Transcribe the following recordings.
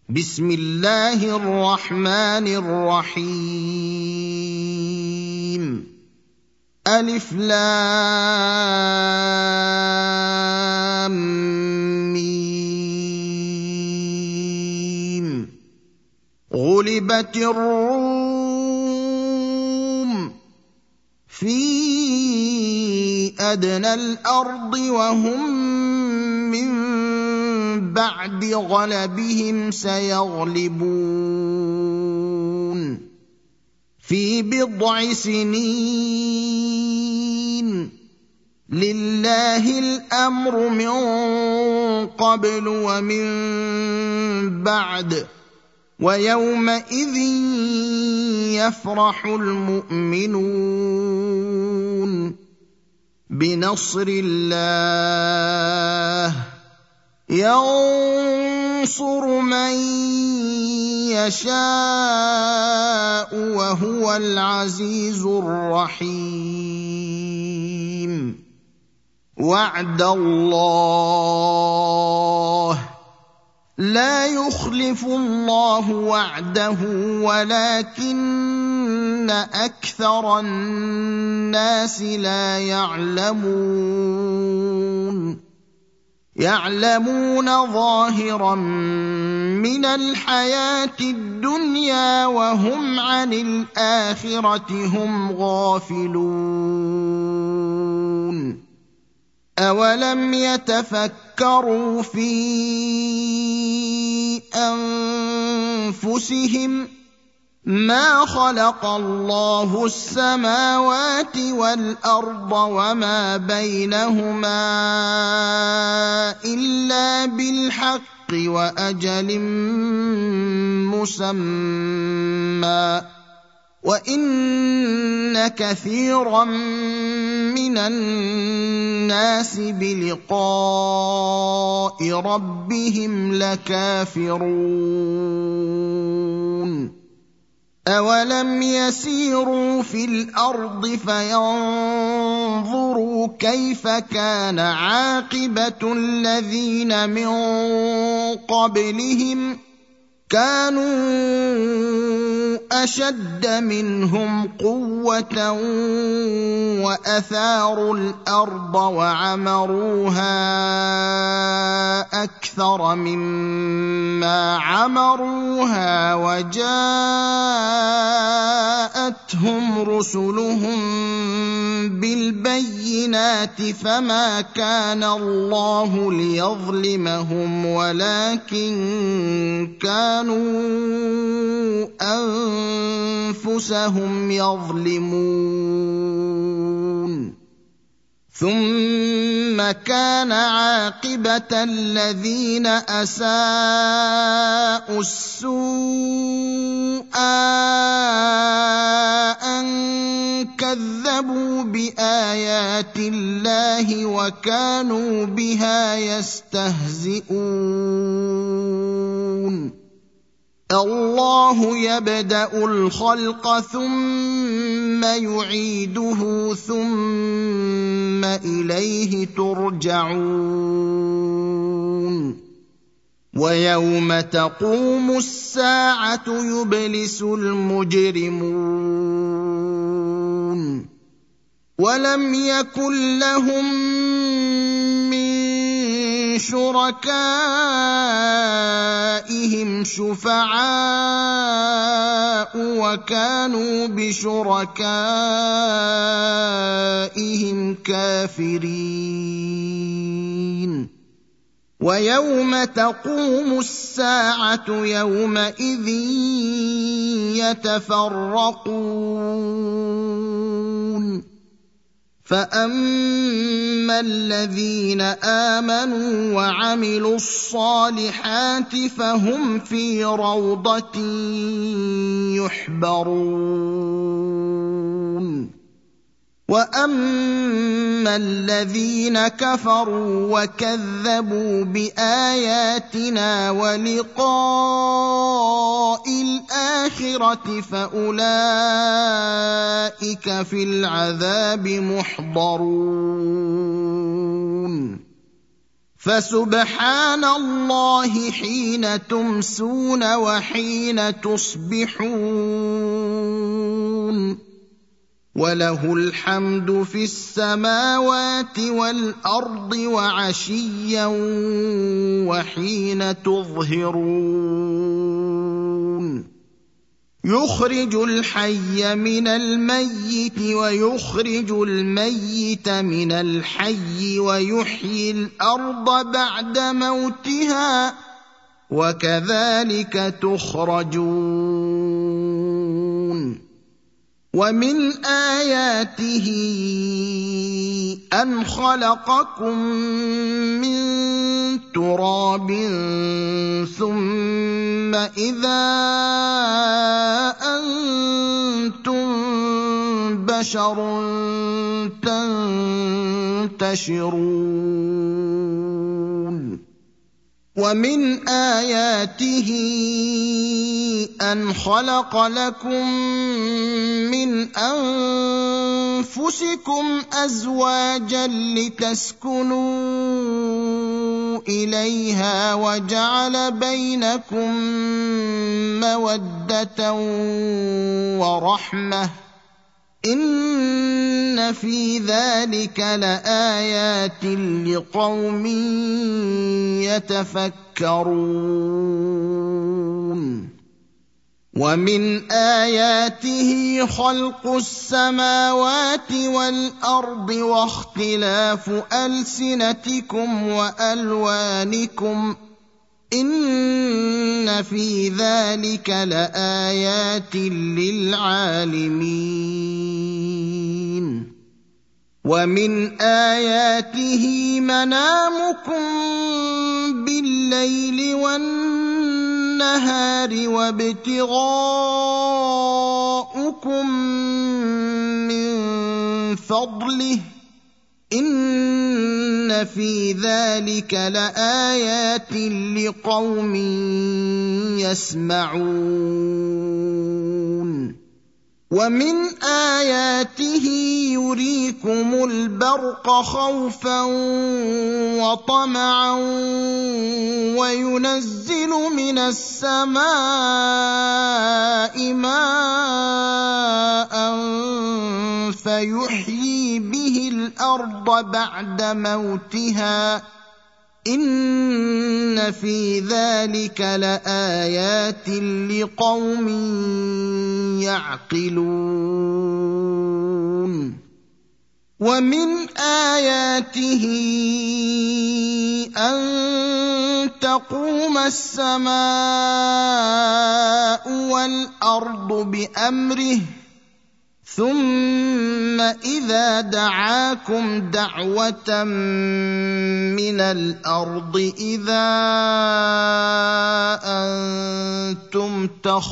بسم الله الرحمن الرحيم ألف لام ميم غلبت الروم في أدنى الأرض وهم من بعد غلبهم سيغلبون في بضع سنين لله الأمر من قبل ومن بعد ويومئذ يفرح المؤمنون بنصر الله ينصر من يشاء وهو العزيز الرحيم وعد الله لا يخلف الله وعده ولكن أكثر الناس لا يعلمون ظاهرا من الحياة الدنيا وهم عن الآخرة هم غافلون أولم يتفكروا في أنفسهم ما خلق الله السماوات والأرض وما بينهما إلا بالحق وأجل مسمى وإن كثيرا من الناس بلقاء ربهم لكافرون أولم يسيروا في الأرض فينظروا كيف كان عاقبة الذين من قبلهم كانوا أشد منهم قوة وأثاروا الأرض وعمروها أكثر مما عمروها وجاءتهم رسلهم بالبينات فما كان الله ليظلمهم ولكن كانوا أنفسهم يظلمون ثم كان عاقبة الذين أساءوا السوء أن كذبوا بآيات الله وكانوا بها يستهزئون الله يبدأ الخلق ثم يعيده ثم إليه ترجعون ويوم تقوم الساعة يبلس المجرمون ولم يكن لهم من شركائهم شفعاء وكانوا بشركائهم كافرين ويوم تقوم الساعة يومئذ يتفرقون فأما الذين آمنوا وعملوا الصالحات فهم في روضة يحبرون وأما الذين كفروا وكذبوا بآياتنا ولقاء الآخرة فأولئك في العذاب محضرون فسبحان الله حين تمسون وحين تصبحون وله الحمد في السماوات والارض وعشيا وحين تظهرون يخرج الحي من الميت ويخرج الميت من الحي ويحيي الارض بعد موتها وكذلك تخرجون ومن آياته أن خلقكم من تراب ثم إذا أنتم بشر تنتشرون ومن آياته أن خلق لكم من أنفسكم أزواجا لتسكنوا إليها وجعل بينكم مودة ورحمة إن في ذلك لآيات لقوم يتفكرون ومن آياته خلق السماوات والأرض واختلاف ألسنتكم وألوانكم إن في ذلك لآيات للعالمين ومن آياته منامكم بالليل والنهار وابتغاؤكم من فضله إن في ذلك لآيات لقوم يسمعون ومن آياته يريكم البرق خوفا وطمعا وينزل من السماء ماء فيحيي به الأرض بعد موتها إن في ذلك لآيات لقوم يعقلون ومن آياته أن تقوم السماء والأرض بأمره ثم إذا دعاكم دعوة من الأرض إذا أنتم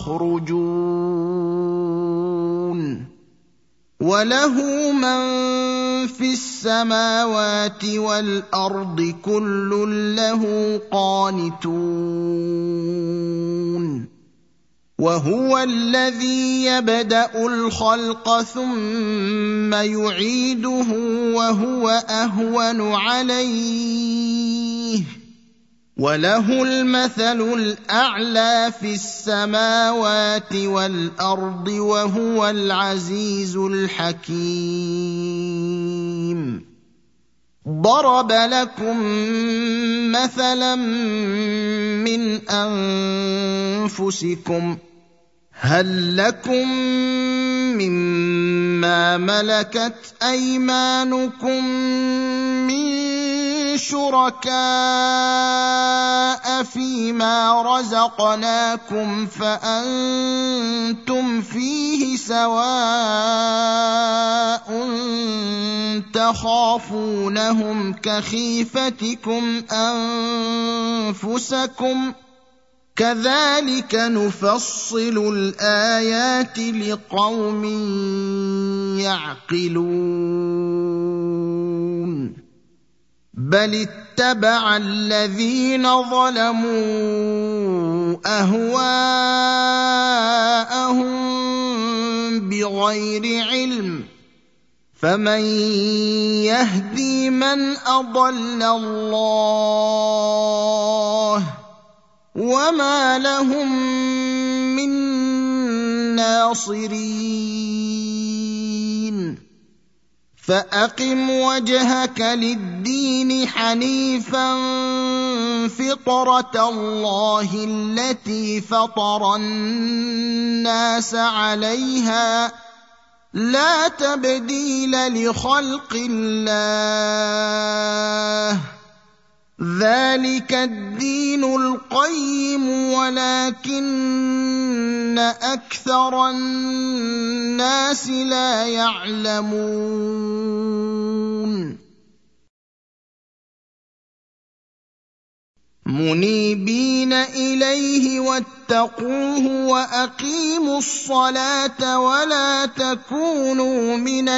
تخرجون وله من في السماوات والأرض كل له قانتون وهو الذي يبدأ الخلق ثم يعيده وهو أهون عليه وله المثل الأعلى في السماوات والأرض وهو العزيز الحكيم ضرب لكم مثلا من أنفسكم هل لكم مما ملكت أيمانكم من شركاء فيما رزقناكم فأنتم فيه سواء تخافونهم كخيفتكم أنفسكم كذلك نفصل الآيات لقوم يعقلون بل اتبع الذين ظلموا أهواءهم بغير علم فمن يهدي من أضل الله وما لهم من ناصرين فأقم وجهك للدين حنيفا فطرة الله التي فطر الناس عليها لا تبديل لخلق الله ذلك الدين القيم ولكن أكثر الناس لا يعلمون منيبين إليه واتقوه وأقيموا الصلاة ولا تكونوا من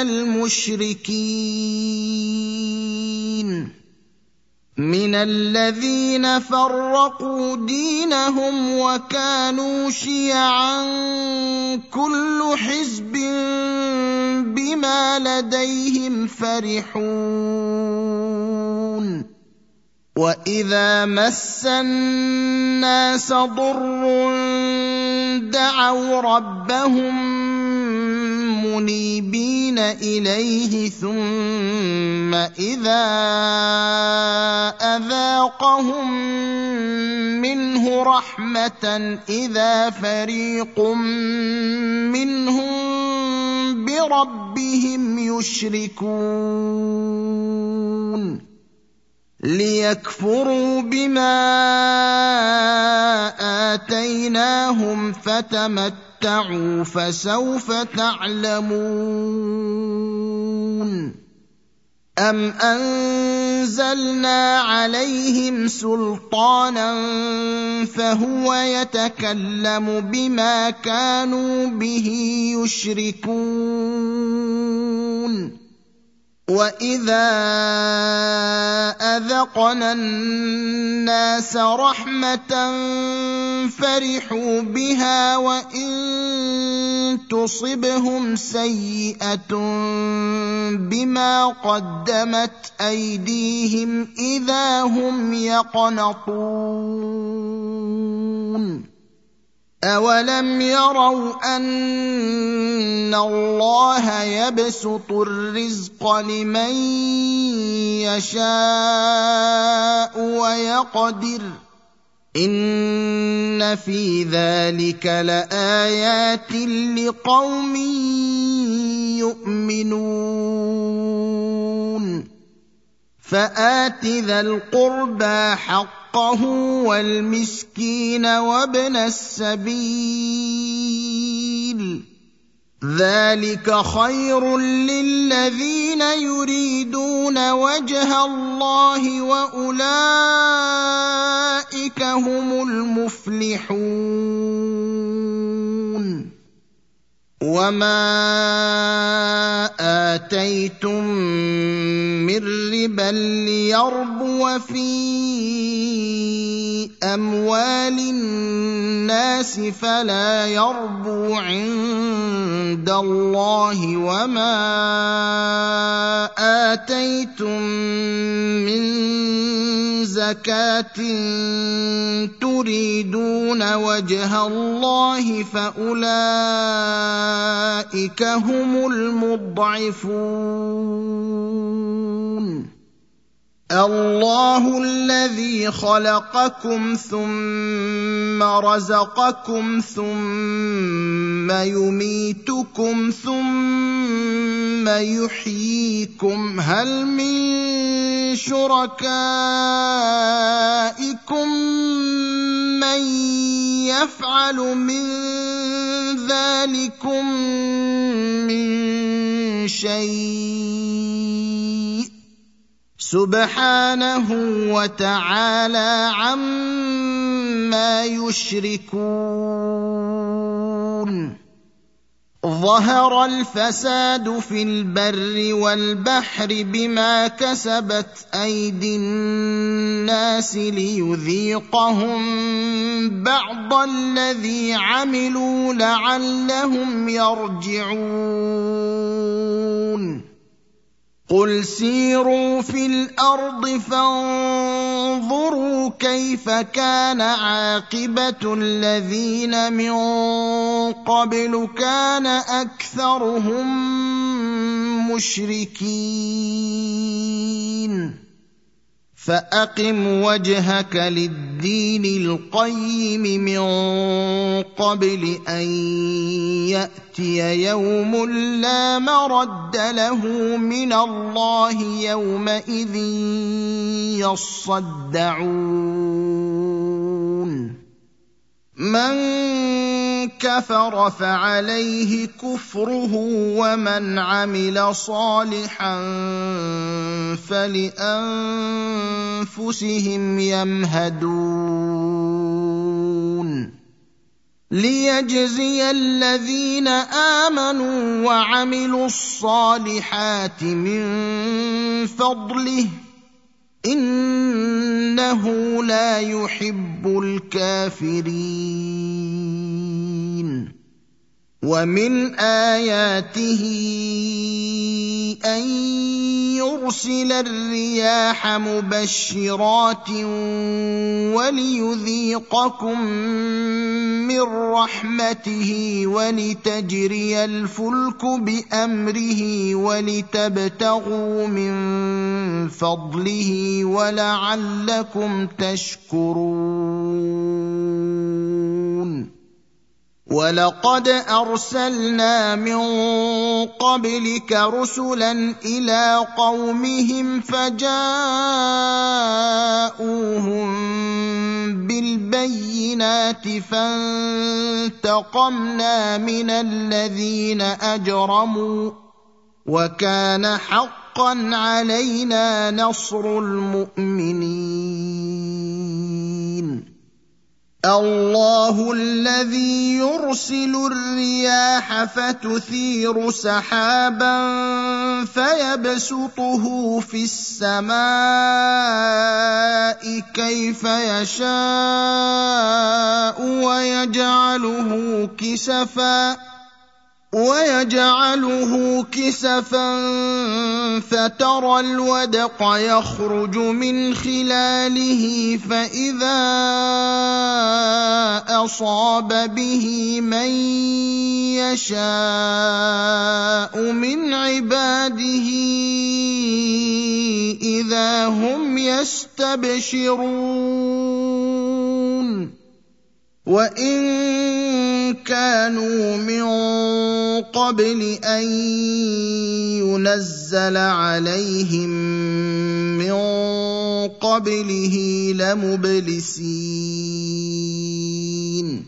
المشركين من الذين فرقوا دينهم وكانوا شيعا كل حزب بما لديهم فرحون وإذا مس الناس ضر دعوا ربهم منيبين إليه ثم إذا أذاقهم منه رحمة إذا فريق منهم بربهم يشركون ليكفروا بما آتيناهم فتمتعوا فسوف تعلمون أم أنزلنا عليهم سلطانا فهو يتكلم بما كانوا به يشركون وإذا أذقنا الناس رحمة فرحوا بها وإن تصبهم سيئة بما قدمت أيديهم إذا هم يقنطون أولم يروا أن الله يبسط الرزق لمن يشاء ويقدر إن في ذلك لآيات لقوم يؤمنون فآت ذا القربى حقه والمسكين وابن السبيل ذلك خير للذين يريدون وجه الله وأولئك هم المفلحون وما آتيتم من ربا ليربو في أموال الناس فلا يربو عند الله وما آتيتم من زكاة تريدون وجه الله فأولئك هم المضعفون الله الذي خلقكم ثم رزقكم ثم يميتكم ثم يحييكم هل من شركائكم من يفعل من ذلكم من شيء سبحانه وتعالى عما يشركون ظهر الفساد في البر والبحر بما كسبت أيدي الناس ليذيقهم بعض الذي عملوا لعلهم يرجعون قل سيروا في الارض فانظروا كيف كان عاقبه الذين من قبل كان اكثرهم مشركين فاقم وجهك للدين القيم من قبل ان ياتي يوم لا مرد له من الله يومئذ يصدعون من كفر فعليه كفره ومن عمل صالحا فلانفسهم يمهدون ليجزي الذين امنوا وعملوا الصالحات من فضله انه لا يحب الكافرين ومن اياته ان يرسل الرياح مبشرات وليذيقكم من رحمته ولتجري الفلك بامره ولتبتغوا من فضله ولعلكم تشكرون ولقد ارسلنا من قبلك رسلا الى قومهم فجاءوهم بالبينات فانتقمنا من الذين اجرموا وكان حقا علينا نصر المؤمنين الله الذي يرسل الرياح فتثير سحابا فيبسطه في السماء كيف يشاء ويجعله كسفا فترى الودق يخرج من خلاله فإذا أصاب به من يشاء من عباده إذا هم يستبشرون وإن كانوا من قبل أن ينزل عليهم من قبله لمبلسين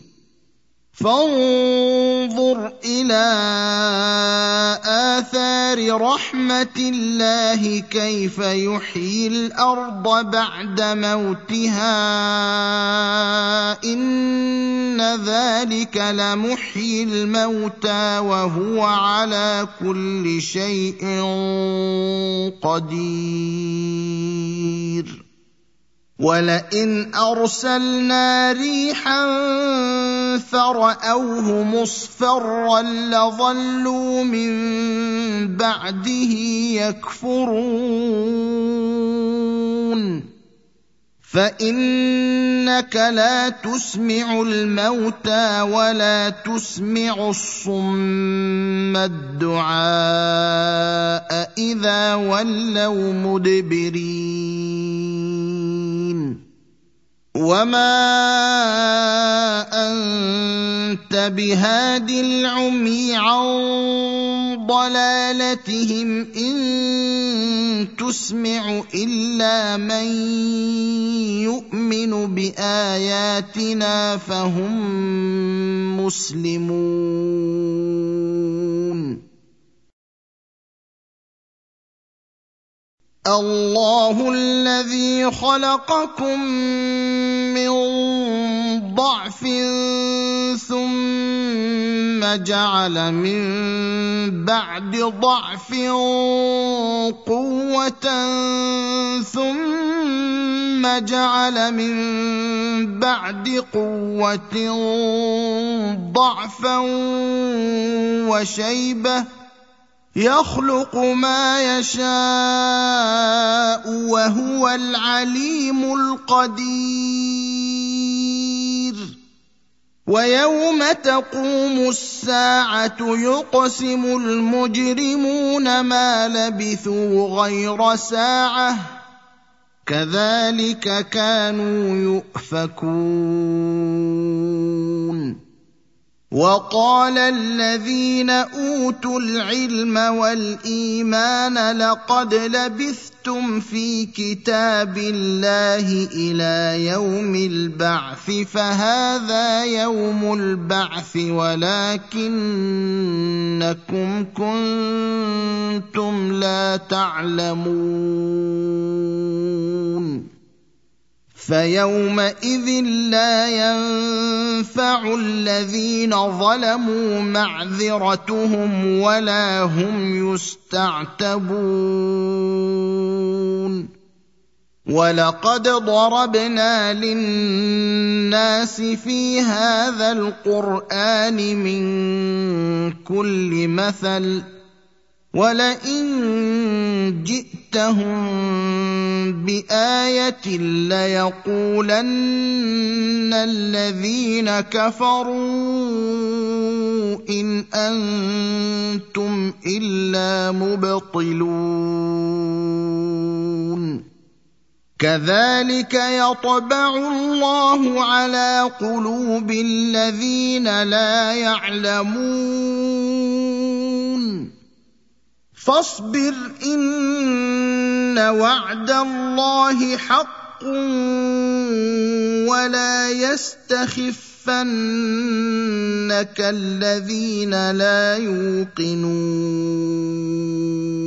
فانظر إلى آثار رحمة الله كيف يحيي الأرض بعد موتها إن ذلك لمحيي الموتى وهو على كل شيء قدير ولئن أرسلنا ريحا فرأوه مصفرا لظلوا من بعده يكفرون فإنك لا تسمع الموتى ولا تسمع الصم الدعاء إذا ولوا مدبرين وما أنت بهاد العمي عن ضلالتهم إن تسمع إلا من يؤمن بآياتنا فهم مسلمون الله الذي خلقكم من ضعف ثم جعل من بعد ضعف قوة ثم جعل من بعد قوة ضعفا وشيبة يخلق ما يشاء وهو العليم القدير ويوم تقوم الساعة يقسم المجرمون ما لبثوا غير ساعة كذلك كانوا يؤفكون وقال الذين أوتوا العلم والإيمان لقد لبثتم في كتاب الله إلى يوم البعث فهذا يوم البعث ولكنكم كنتم لا تعلمون فيومئذ لا ينفع الذين ظلموا معذرتهم ولا هم يستعتبون ولقد ضربنا للناس في هذا القرآن من كل مثل ولئن جئتهم بآية ليقولن الذين كفروا إن أنتم إلا مبطلون كذلك يطبع الله على قلوب الذين لا يعلمون فاصبر إن وعد الله حق ولا يستخفنك الذين لا يوقنون